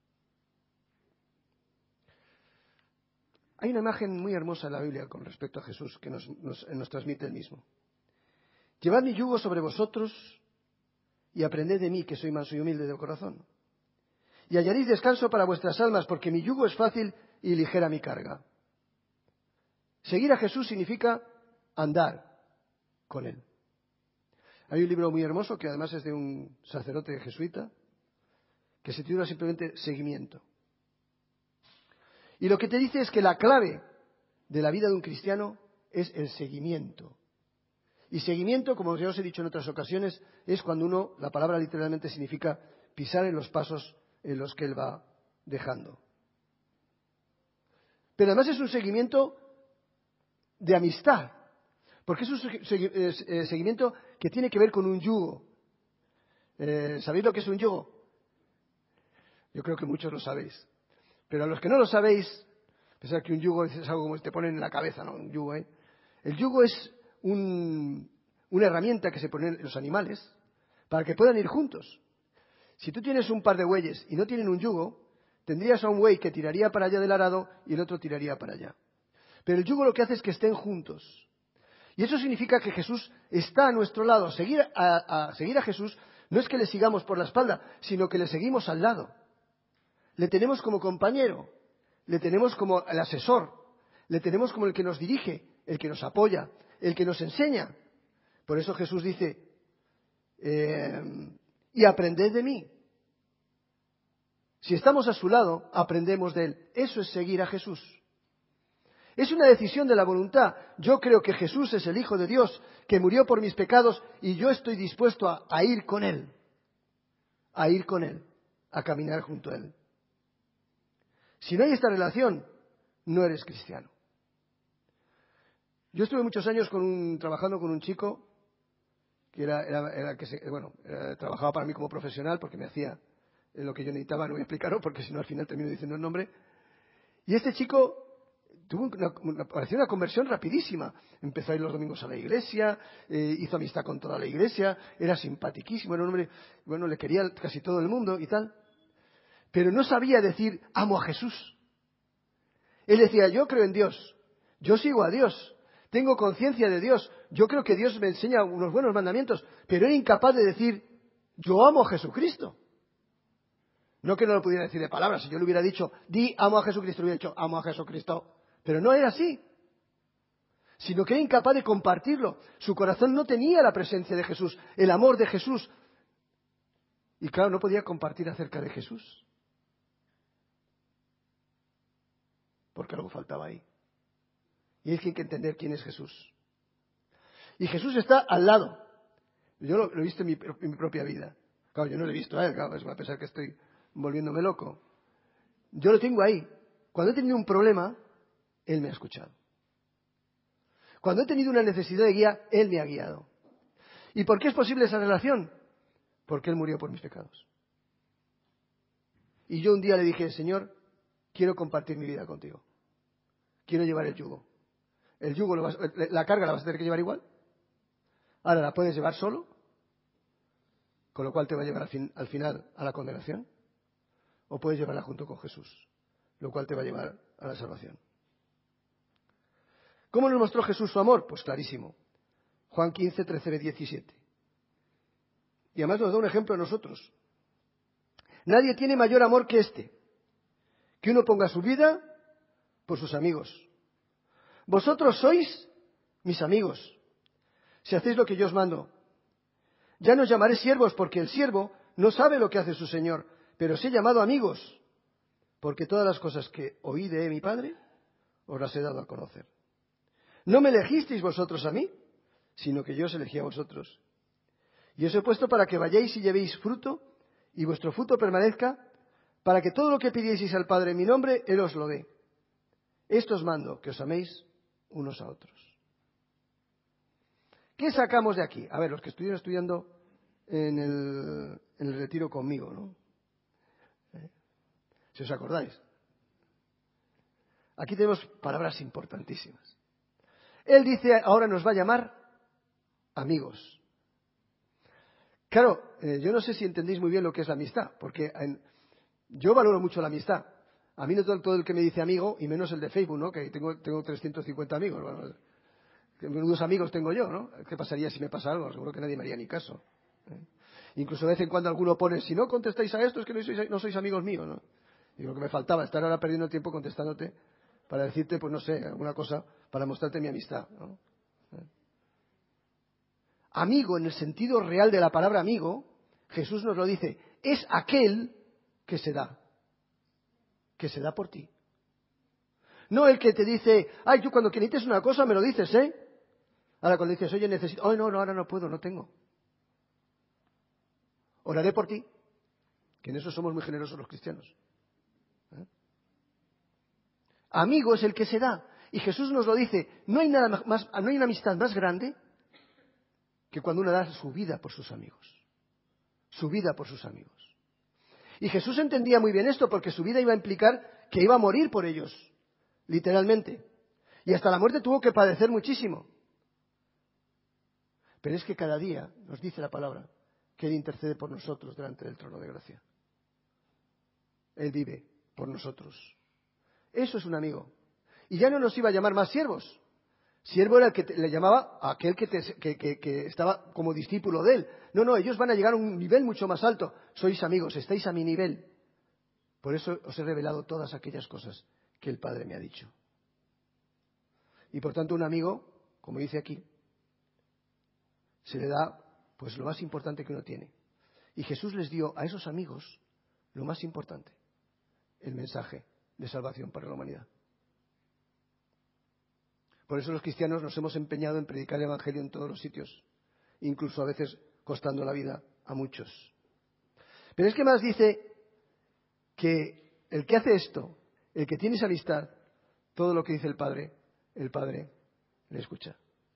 Hay una imagen muy hermosa en la Biblia con respecto a Jesús que nos transmite el mismo. Llevad mi yugo sobre vosotros y aprended de mí, que soy manso y humilde de corazón. Y hallaréis descanso para vuestras almas, porque mi yugo es fácil y ligera mi carga. Seguir a Jesús significa andar con Él. Hay un libro muy hermoso, que además es de un sacerdote jesuita, que se titula simplemente Seguimiento. Y lo que te dice es que la clave de la vida de un cristiano es el seguimiento. Y seguimiento, como ya os he dicho en otras ocasiones, es cuando la palabra literalmente significa pisar en los pasos en los que Él va dejando. Pero además es un seguimiento de amistad, porque es un seguimiento que tiene que ver con un yugo. ¿Sabéis lo que es un yugo? Yo creo que muchos lo sabéis. Pero a los que no lo sabéis, pensad que un yugo es algo como te ponen en la cabeza, ¿no? Un yugo, ¿eh? El yugo es una herramienta que se pone en los animales para que puedan ir juntos. Si tú tienes un par de bueyes y no tienen un yugo, tendrías a un buey que tiraría para allá del arado y el otro tiraría para allá. Pero el yugo lo que hace es que estén juntos. Y eso significa que Jesús está a nuestro lado. Seguir a Jesús no es que le sigamos por la espalda, sino que le seguimos al lado. Le tenemos como compañero, le tenemos como el asesor, le tenemos como el que nos dirige, el que nos apoya, el que nos enseña. Por eso Jesús dice, y aprended de mí. Si estamos a su lado, aprendemos de Él. Eso es seguir a Jesús. Es una decisión de la voluntad. Yo creo que Jesús es el Hijo de Dios, que murió por mis pecados, y yo estoy dispuesto a ir con Él. A ir con Él, a caminar junto a Él. Si no hay esta relación, no eres cristiano. Yo estuve muchos años trabajando con un chico que trabajaba para mí como profesional porque me hacía lo que yo necesitaba, no voy a explicarlo porque si no al final termino diciendo el nombre. Y este chico tuvo pareció una conversión rapidísima. Empezó a ir los domingos a la iglesia, hizo amistad con toda la iglesia, era simpaticísimo, era un hombre, le quería casi todo el mundo y tal. Pero no sabía decir, amo a Jesús. Él decía, yo creo en Dios, yo sigo a Dios, tengo conciencia de Dios, yo creo que Dios me enseña unos buenos mandamientos, pero era incapaz de decir, yo amo a Jesucristo. No que no lo pudiera decir de palabras, si yo le hubiera dicho, amo a Jesucristo, le hubiera dicho, amo a Jesucristo. Pero no era así, sino que era incapaz de compartirlo. Su corazón no tenía la presencia de Jesús, el amor de Jesús. Y claro, no podía compartir acerca de Jesús. Porque algo faltaba ahí. Y es que hay que entender quién es Jesús. Y Jesús está al lado. Yo lo he visto en mi propia vida. Claro, yo no lo he visto a Él, claro, a pesar que estoy volviéndome loco. Yo lo tengo ahí. Cuando he tenido un problema, Él me ha escuchado. Cuando he tenido una necesidad de guía, Él me ha guiado. ¿Y por qué es posible esa relación? porque Él murió por mis pecados. Y yo un día le dije, Señor, quiero compartir mi vida contigo. Quiero llevar el yugo. El yugo, la carga la vas a tener que llevar igual. Ahora la puedes llevar solo, con lo cual te va a llevar al final a la condenación. O puedes llevarla junto con Jesús, lo cual te va a llevar a la salvación. ¿Cómo nos mostró Jesús su amor? Pues clarísimo. Juan 15, 13, 17. Y además nos da un ejemplo a nosotros. Nadie tiene mayor amor que este, que uno ponga su vida por sus amigos. Vosotros sois mis amigos, si hacéis lo que yo os mando. Ya no os llamaré siervos, porque el siervo no sabe lo que hace su señor, pero os he llamado amigos, porque todas las cosas que oí de mi Padre os las he dado a conocer. No me elegisteis vosotros a mí, sino que yo os elegí a vosotros. Y os he puesto para que vayáis y llevéis fruto, y vuestro fruto permanezca, para que todo lo que pidieseis al Padre en mi nombre, Él os lo dé. Esto os mando, que os améis unos a otros. ¿Qué sacamos de aquí? A ver, los que estuvieron estudiando en el retiro conmigo, ¿no? Si os acordáis. Aquí tenemos palabras importantísimas. Él dice, ahora nos va a llamar amigos. Claro, yo no sé si entendéis muy bien lo que es la amistad, porque yo valoro mucho la amistad. A mí no todo el que me dice amigo, y menos el de Facebook, ¿no? Que tengo 350 amigos. Bueno, menudos amigos tengo yo, ¿no? ¿Qué pasaría si me pasa algo? Seguro que nadie me haría ni caso. Incluso de vez en cuando alguno pone, si no contestáis a esto es que no sois amigos míos, ¿no? Y lo que me faltaba, estar ahora perdiendo tiempo contestándote para decirte, pues no sé, alguna cosa, para mostrarte mi amistad, ¿no? Amigo, en el sentido real de la palabra amigo, Jesús nos lo dice, es aquel que se da por ti. No el que te dice, ay, tú cuando necesites una cosa me lo dices, ¿eh? Ahora cuando dices, oye, necesito, ay, no, ahora no puedo, no tengo. Oraré por ti, que en eso somos muy generosos los cristianos. Amigo es el que se da. Y Jesús nos lo dice, no hay nada más, no hay una amistad más grande que cuando uno da su vida por sus amigos. Su vida por sus amigos. Y Jesús entendía muy bien esto porque su vida iba a implicar que iba a morir por ellos, literalmente. Y hasta la muerte tuvo que padecer muchísimo. Pero es que cada día nos dice la palabra que Él intercede por nosotros delante del trono de gracia. Él vive por nosotros. Eso es un amigo. Y ya no nos iba a llamar más siervos. Siervo era el que le llamaba a aquel que estaba como discípulo de él. No, ellos van a llegar a un nivel mucho más alto. Sois amigos, estáis a mi nivel. Por eso os he revelado todas aquellas cosas que el Padre me ha dicho. Y por tanto un amigo, como dice aquí, se le da pues lo más importante que uno tiene. Y Jesús les dio a esos amigos lo más importante, el mensaje de salvación para la humanidad. Por eso los cristianos nos hemos empeñado en predicar el Evangelio en todos los sitios, incluso a veces costando la vida a muchos. Pero es que más dice que el que hace esto, el que tiene esa amistad, todo lo que dice el Padre le escucha.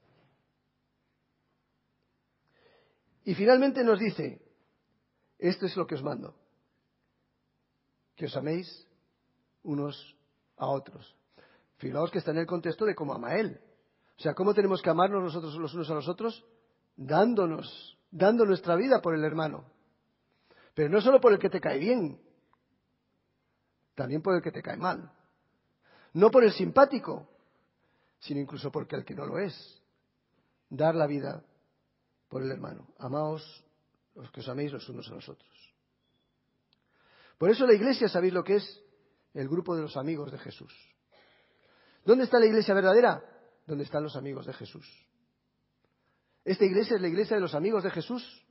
Y finalmente nos dice, esto es lo que os mando, que os améis unos a otros. Fijaos que está en el contexto de cómo ama Él. O sea, ¿cómo tenemos que amarnos nosotros los unos a los otros? Dando nuestra vida por el hermano. Pero no solo por el que te cae bien, también por el que te cae mal. No por el simpático, sino incluso porque el que no lo es. Dar la vida por el hermano. Amaos los que os améis los unos a los otros. Por eso la iglesia, ¿sabéis lo que es? El grupo de los amigos de Jesús. ¿Dónde está la iglesia verdadera? ¿Dónde están los amigos de Jesús? ¿Esta iglesia es la iglesia de los amigos de Jesús?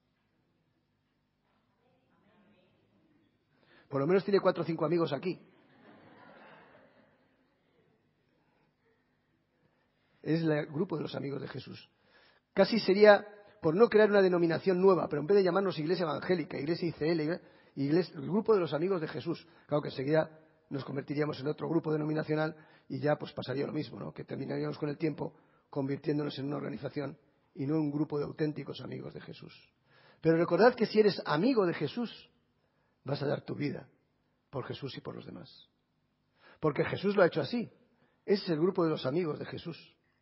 Por lo menos tiene 4 o 5 amigos aquí. Es el grupo de los amigos de Jesús. Casi sería por no crear una denominación nueva, pero en vez de llamarnos iglesia evangélica, iglesia ICL, el grupo de los amigos de Jesús. Claro que enseguida nos convertiríamos en otro grupo denominacional y ya pues pasaría lo mismo, ¿no? Que terminaríamos con el tiempo convirtiéndonos en una organización y no en un grupo de auténticos amigos de Jesús. Pero recordad que si eres amigo de Jesús, vas a dar tu vida por Jesús y por los demás. Porque Jesús lo ha hecho así. Ese es el grupo de los amigos de Jesús.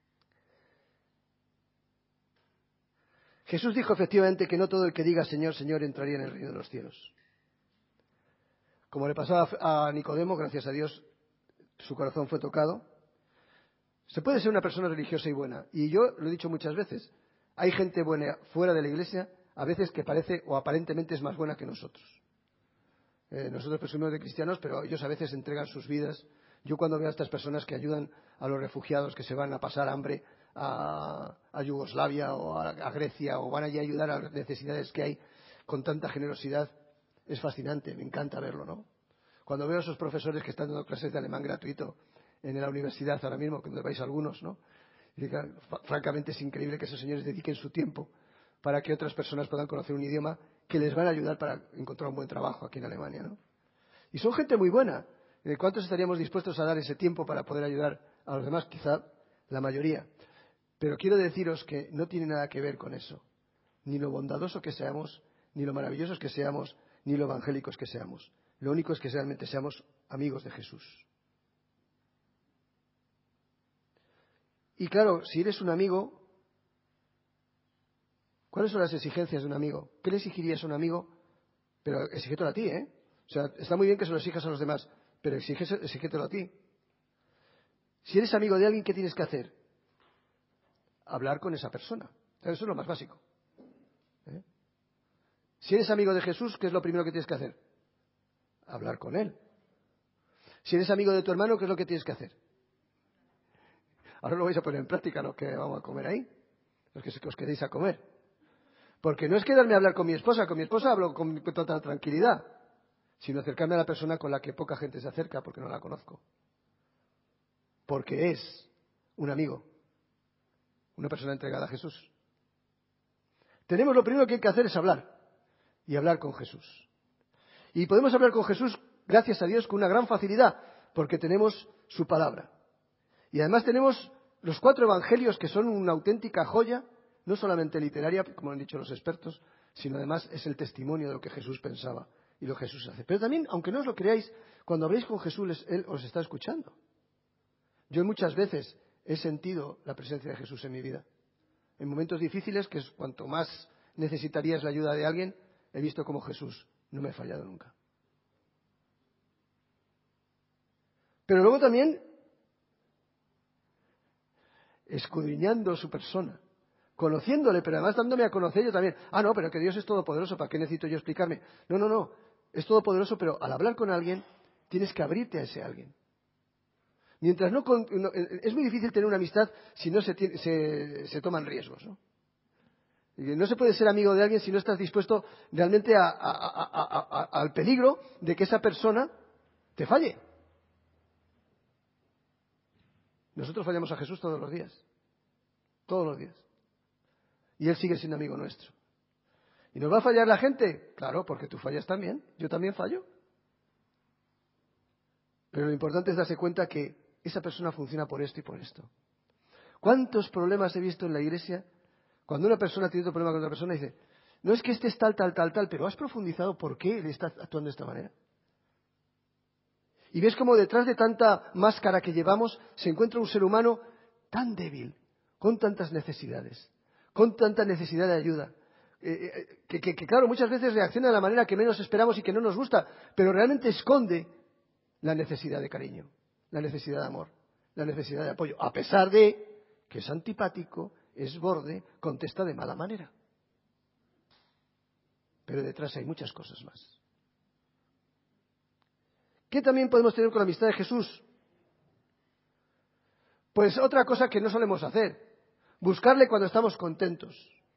Jesús dijo efectivamente que no todo el que diga Señor, Señor entraría en el reino de los cielos. Como le pasó a Nicodemo, gracias a Dios, su corazón fue tocado. Se puede ser una persona religiosa y buena. Y yo lo he dicho muchas veces. Hay gente buena fuera de la iglesia, a veces que parece o aparentemente es más buena que nosotros. Nosotros presumimos de cristianos, pero ellos a veces entregan sus vidas. Yo cuando veo a estas personas que ayudan a los refugiados que se van a pasar hambre a Yugoslavia o a Grecia o van allí a ayudar a las necesidades que hay con tanta generosidad, es fascinante, me encanta verlo, ¿no? Cuando veo a esos profesores que están dando clases de alemán gratuito en la universidad ahora mismo, que donde vais algunos, ¿no? Y francamente es increíble que esos señores dediquen su tiempo para que otras personas puedan conocer un idioma que les van a ayudar para encontrar un buen trabajo aquí en Alemania, ¿no? Y son gente muy buena. ¿Cuántos estaríamos dispuestos a dar ese tiempo para poder ayudar a los demás? Quizá la mayoría. Pero quiero deciros que no tiene nada que ver con eso. Ni lo bondadoso que seamos, ni lo maravillosos que seamos, ni lo evangélicos que seamos. Lo único es que realmente seamos amigos de Jesús. Y claro, si eres un amigo, ¿cuáles son las exigencias de un amigo? ¿Qué le exigirías a un amigo? Pero exígetelo a ti, ¿eh? O sea, está muy bien que se lo exijas a los demás, pero exígetelo a ti. Si eres amigo de alguien, ¿qué tienes que hacer? Hablar con esa persona. Eso es lo más básico. ¿Eh? Si eres amigo de Jesús, ¿qué es lo primero que tienes que hacer? Hablar con él. Si eres amigo de tu hermano, ¿qué es lo que tienes que hacer? Ahora lo vais a poner en práctica, lo que vamos a comer ahí, los que os quedéis a comer. Porque no es quedarme a hablar con mi esposa hablo con total tranquilidad, sino acercarme a la persona con la que poca gente se acerca porque no la conozco. Porque es un amigo, una persona entregada a Jesús. Tenemos lo primero que hay que hacer es hablar, y hablar con Jesús. Y podemos hablar con Jesús, gracias a Dios, con una gran facilidad, porque tenemos su palabra. Y además tenemos los 4 evangelios que son una auténtica joya, no solamente literaria, como han dicho los expertos, sino además es el testimonio de lo que Jesús pensaba y lo que Jesús hace. Pero también, aunque no os lo creáis, cuando habléis con Jesús, Él os está escuchando. Yo muchas veces he sentido la presencia de Jesús en mi vida. En momentos difíciles, que es cuanto más necesitarías la ayuda de alguien, he visto cómo Jesús no me ha fallado nunca. Pero luego también, escudriñando su persona, conociéndole, pero además dándome a conocer yo también. No, pero que Dios es todopoderoso, ¿para qué necesito yo explicarme? No, es todopoderoso, pero al hablar con alguien, tienes que abrirte a ese alguien. Mientras es muy difícil tener una amistad si no se toman riesgos, ¿no? Y no se puede ser amigo de alguien si no estás dispuesto realmente al peligro de que esa persona te falle. Nosotros fallamos a Jesús todos los días. Todos los días. Y Él sigue siendo amigo nuestro. ¿Y nos va a fallar la gente? Claro, porque tú fallas también. Yo también fallo. Pero lo importante es darse cuenta que esa persona funciona por esto y por esto. ¿Cuántos problemas he visto en la iglesia? Cuando una persona tiene otro problema con otra persona dice, no es que este es tal, pero has profundizado por qué él está actuando de esta manera. Y ves como detrás de tanta máscara que llevamos se encuentra un ser humano tan débil, con tantas necesidades, con tanta necesidad de ayuda, que claro, muchas veces reacciona de la manera que menos esperamos y que no nos gusta, pero realmente esconde la necesidad de cariño, la necesidad de amor, la necesidad de apoyo, a pesar de que es antipático, es borde, contesta de mala manera. Pero detrás hay muchas cosas más. ¿Qué también podemos tener con la amistad de Jesús? Pues otra cosa que no solemos hacer, buscarle cuando estamos contentos.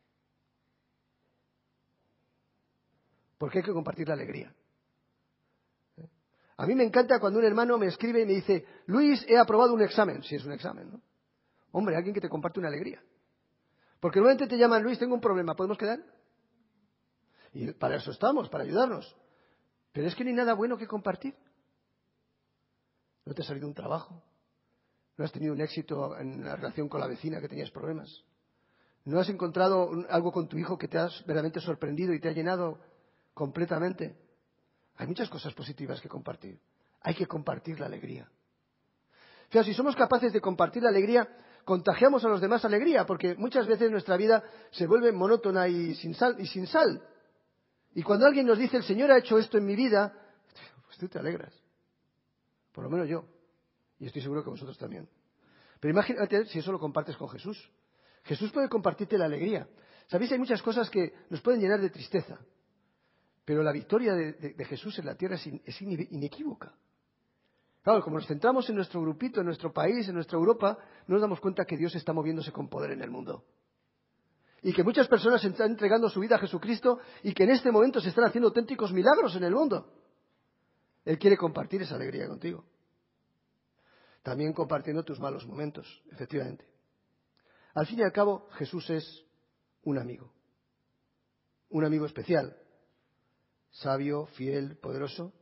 Porque hay que compartir la alegría. A mí me encanta cuando un hermano me escribe y me dice, Luis, he aprobado un examen. Si es un examen, ¿no? Hombre, alguien que te comparte una alegría. Porque normalmente te llaman, Luis, tengo un problema, ¿podemos quedar? Y para eso estamos, para ayudarnos. Pero es que no hay nada bueno que compartir. No te ha salido un trabajo. No has tenido un éxito en la relación con la vecina que tenías problemas. ¿No has encontrado algo con tu hijo que te has verdaderamente sorprendido y te ha llenado completamente? Hay muchas cosas positivas que compartir. Hay que compartir la alegría. Fíjate, si somos capaces de compartir la alegría, contagiamos a los demás alegría, porque muchas veces nuestra vida se vuelve monótona y sin sal. Y cuando alguien nos dice, el Señor ha hecho esto en mi vida, pues tú te alegras. Por lo menos yo. Y estoy seguro que vosotros también. Pero imagínate si eso lo compartes con Jesús. Jesús puede compartirte la alegría. ¿Sabéis? Hay muchas cosas que nos pueden llenar de tristeza. Pero la victoria de Jesús en la tierra es inequívoca. Claro, como nos centramos en nuestro grupito, en nuestro país, en nuestra Europa, no nos damos cuenta que Dios está moviéndose con poder en el mundo. Y que muchas personas están entregando su vida a Jesucristo y que en este momento se están haciendo auténticos milagros en el mundo. Él quiere compartir esa alegría contigo. También compartiendo tus malos momentos, efectivamente. Al fin y al cabo, Jesús es un amigo especial, sabio, fiel, poderoso.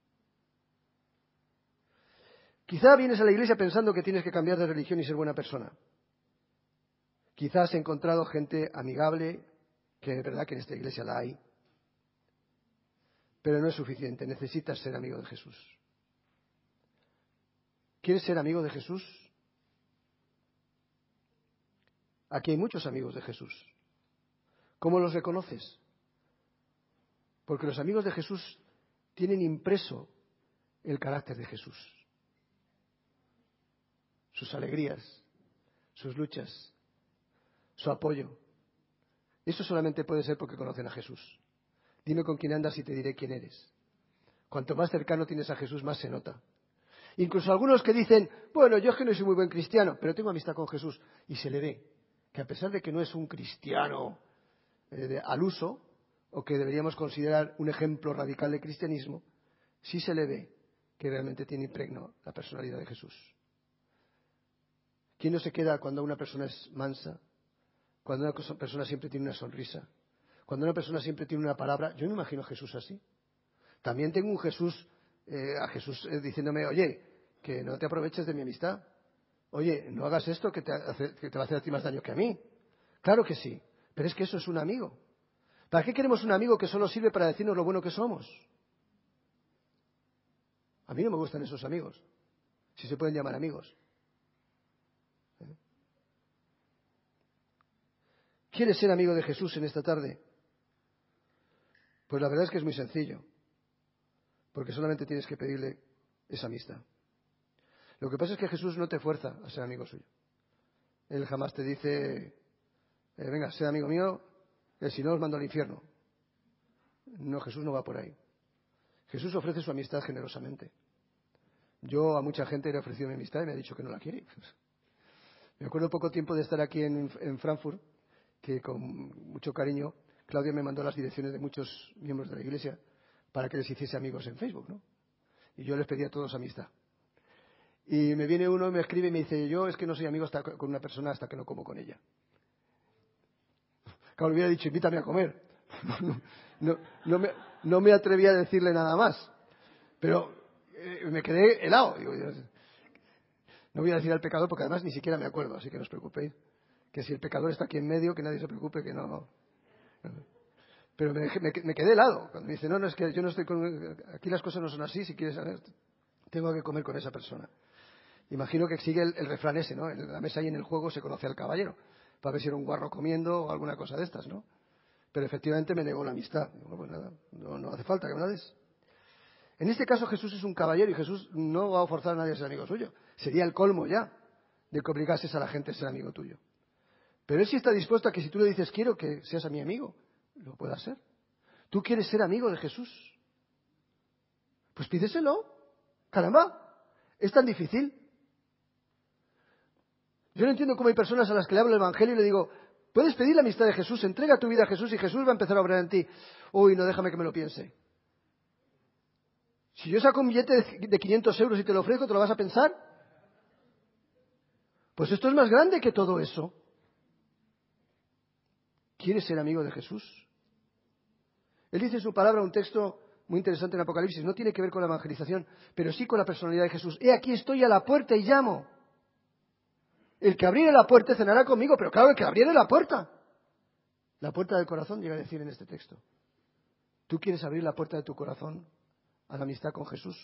Quizá vienes a la iglesia pensando que tienes que cambiar de religión y ser buena persona. Quizás has encontrado gente amigable, que es verdad que en esta iglesia la hay, pero no es suficiente, necesitas ser amigo de Jesús. ¿Quieres ser amigo de Jesús? Aquí hay muchos amigos de Jesús. ¿Cómo los reconoces? Porque los amigos de Jesús tienen impreso el carácter de Jesús. Sus alegrías, sus luchas, su apoyo. Eso solamente puede ser porque conocen a Jesús. Dime con quién andas y te diré quién eres. Cuanto más cercano tienes a Jesús, más se nota. Incluso algunos que dicen, bueno, yo es que no soy muy buen cristiano, pero tengo amistad con Jesús. Y se le ve que a pesar de que no es un cristiano al uso, o que deberíamos considerar un ejemplo radical de cristianismo, sí se le ve que realmente tiene impregno la personalidad de Jesús. ¿Quién no se queda cuando una persona es mansa? Cuando una persona siempre tiene una sonrisa. Cuando una persona siempre tiene una palabra. Yo no imagino a Jesús así. También tengo un Jesús, a Jesús diciéndome, oye, que no te aproveches de mi amistad. Oye, no hagas esto que te va a hacer a ti más daño que a mí. Claro que sí, pero es que eso es un amigo. ¿Para qué queremos un amigo que solo sirve para decirnos lo bueno que somos? A mí no me gustan esos amigos, si se pueden llamar amigos. ¿Quieres ser amigo de Jesús en esta tarde? Pues la verdad es que es muy sencillo, porque solamente tienes que pedirle esa amistad. Lo que pasa es que Jesús no te fuerza a ser amigo suyo. Él jamás te dice, venga, sé amigo mío, que si no os mando al infierno. No, Jesús no va por ahí. Jesús ofrece su amistad generosamente. Yo a mucha gente le he ofrecido mi amistad y me ha dicho que no la quiere. Me acuerdo poco tiempo de estar aquí en Frankfurt, que con mucho cariño Claudia me mandó las direcciones de muchos miembros de la iglesia para que les hiciese amigos en Facebook, ¿no? Y yo les pedí a todos amistad. Y me viene uno y me escribe y me dice, yo es que no soy amigo con una persona hasta que no como con ella. Claro, le hubiera dicho, invítame a comer. No me atreví a decirle nada más. Pero me quedé helado. Digo, no voy a decir al pecador porque además ni siquiera me acuerdo, así que no os preocupéis. Que si el pecador está aquí en medio, que nadie se preocupe, que no. Pero me quedé helado. Cuando me dice, no, es que yo no estoy con... Aquí las cosas no son así, si quieres saber, tengo que comer con esa persona. Imagino que sigue el refrán ese, ¿no? En la mesa y en el juego se conoce al caballero. Para ver si era un guarro comiendo o alguna cosa de estas, ¿no? Pero efectivamente me negó la amistad. Digo, pues nada, no hace falta que me la des. En este caso Jesús es un caballero y Jesús no va a forzar a nadie a ser amigo suyo. Sería el colmo ya de que obligases a la gente a ser amigo tuyo. Pero él sí está dispuesto a que si tú le dices quiero que seas mi amigo, lo pueda ser. ¿Tú quieres ser amigo de Jesús? Pues pídeselo. Caramba, ¿es tan difícil? Yo no entiendo cómo hay personas a las que le hablo el Evangelio y le digo, puedes pedir la amistad de Jesús, entrega tu vida a Jesús y Jesús va a empezar a obrar en ti. Uy, no, déjame que me lo piense. Si yo saco un billete de 500 euros y te lo ofrezco, ¿te lo vas a pensar? Pues esto es más grande que todo eso. ¿Quieres ser amigo de Jesús? Él dice en su palabra un texto muy interesante en Apocalipsis, no tiene que ver con la evangelización, pero sí con la personalidad de Jesús. He aquí estoy a la puerta y llamo. El que abriere la puerta cenará conmigo, pero claro, el que abriere la puerta del corazón, llega a decir en este texto. ¿Tú quieres abrir la puerta de tu corazón a la amistad con Jesús?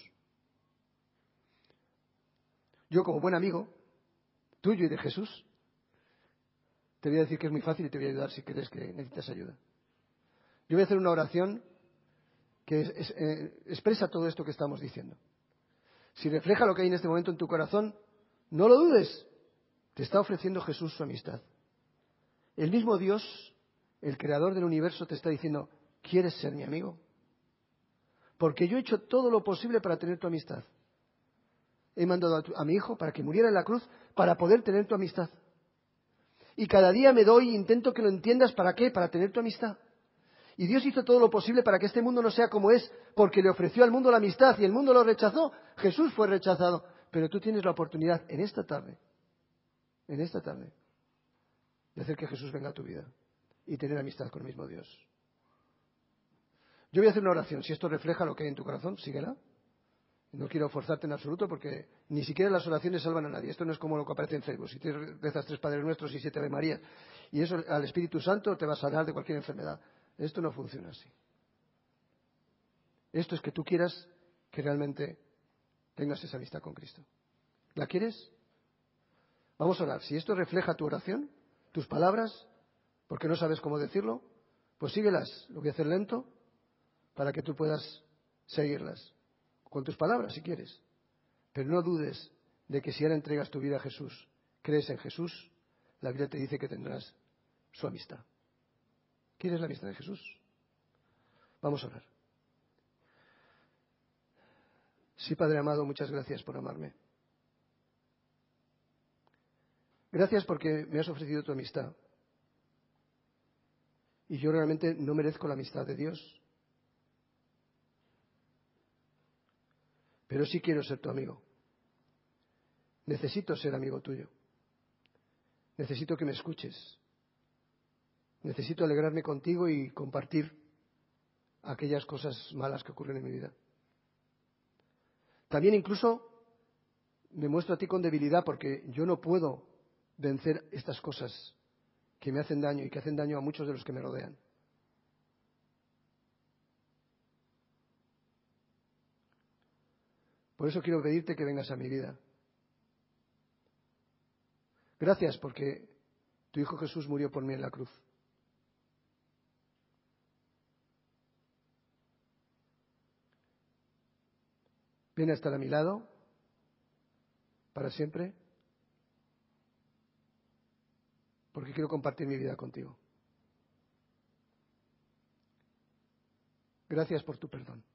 Yo, como buen amigo tuyo y de Jesús, te voy a decir que es muy fácil y te voy a ayudar si crees que necesitas ayuda. Yo voy a hacer una oración que expresa todo esto que estamos diciendo. Si refleja lo que hay en este momento en tu corazón, no lo dudes. Te está ofreciendo Jesús su amistad. El mismo Dios, el creador del universo, te está diciendo, ¿quieres ser mi amigo? Porque yo he hecho todo lo posible para tener tu amistad. He mandado a mi hijo para que muriera en la cruz para poder tener tu amistad. Y cada día me doy e intento que lo entiendas. ¿Para qué? Para tener tu amistad. Y Dios hizo todo lo posible para que este mundo no sea como es, porque le ofreció al mundo la amistad y el mundo lo rechazó. Jesús fue rechazado. Pero tú tienes la oportunidad en esta tarde, de hacer que Jesús venga a tu vida y tener amistad con el mismo Dios. Yo voy a hacer una oración. Si esto refleja lo que hay en tu corazón, síguela. No quiero forzarte en absoluto porque ni siquiera las oraciones salvan a nadie. Esto no es como lo que aparece en Facebook. Si te rezas 3 Padres Nuestros y 7 Ave Marías y eso al Espíritu Santo te va a sanar de cualquier enfermedad. Esto no funciona así. Esto es que tú quieras que realmente tengas esa amistad con Cristo. ¿La quieres? Vamos a orar. Si esto refleja tu oración, tus palabras, porque no sabes cómo decirlo, pues síguelas. Lo voy a hacer lento para que tú puedas seguirlas. Con tus palabras, si quieres. Pero no dudes de que si ahora entregas tu vida a Jesús, crees en Jesús, la Biblia te dice que tendrás su amistad. ¿Quieres la amistad de Jesús? Vamos a orar. Sí, Padre amado, muchas gracias por amarme. Gracias porque me has ofrecido tu amistad. Y yo realmente no merezco la amistad de Dios. Pero sí quiero ser tu amigo. Necesito ser amigo tuyo. Necesito que me escuches. Necesito alegrarme contigo y compartir aquellas cosas malas que ocurren en mi vida. También incluso me muestro a ti con debilidad porque yo no puedo vencer estas cosas que me hacen daño y que hacen daño a muchos de los que me rodean. Por eso quiero pedirte que vengas a mi vida. Gracias porque tu Hijo Jesús murió por mí en la cruz. Ven a estar a mi lado para siempre, porque quiero compartir mi vida contigo. Gracias por tu perdón.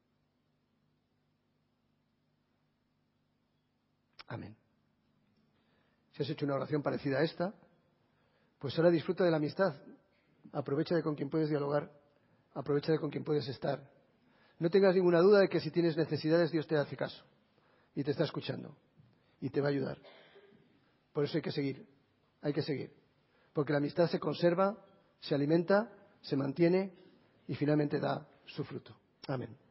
Amén. Si has hecho una oración parecida a esta, pues ahora disfruta de la amistad. Aprovecha de con quien puedes dialogar. Aprovecha de con quien puedes estar. No tengas ninguna duda de que si tienes necesidades, Dios te hace caso. Y te está escuchando. Y te va a ayudar. Por eso hay que seguir. Hay que seguir. Porque la amistad se conserva, se alimenta, se mantiene y finalmente da su fruto. Amén.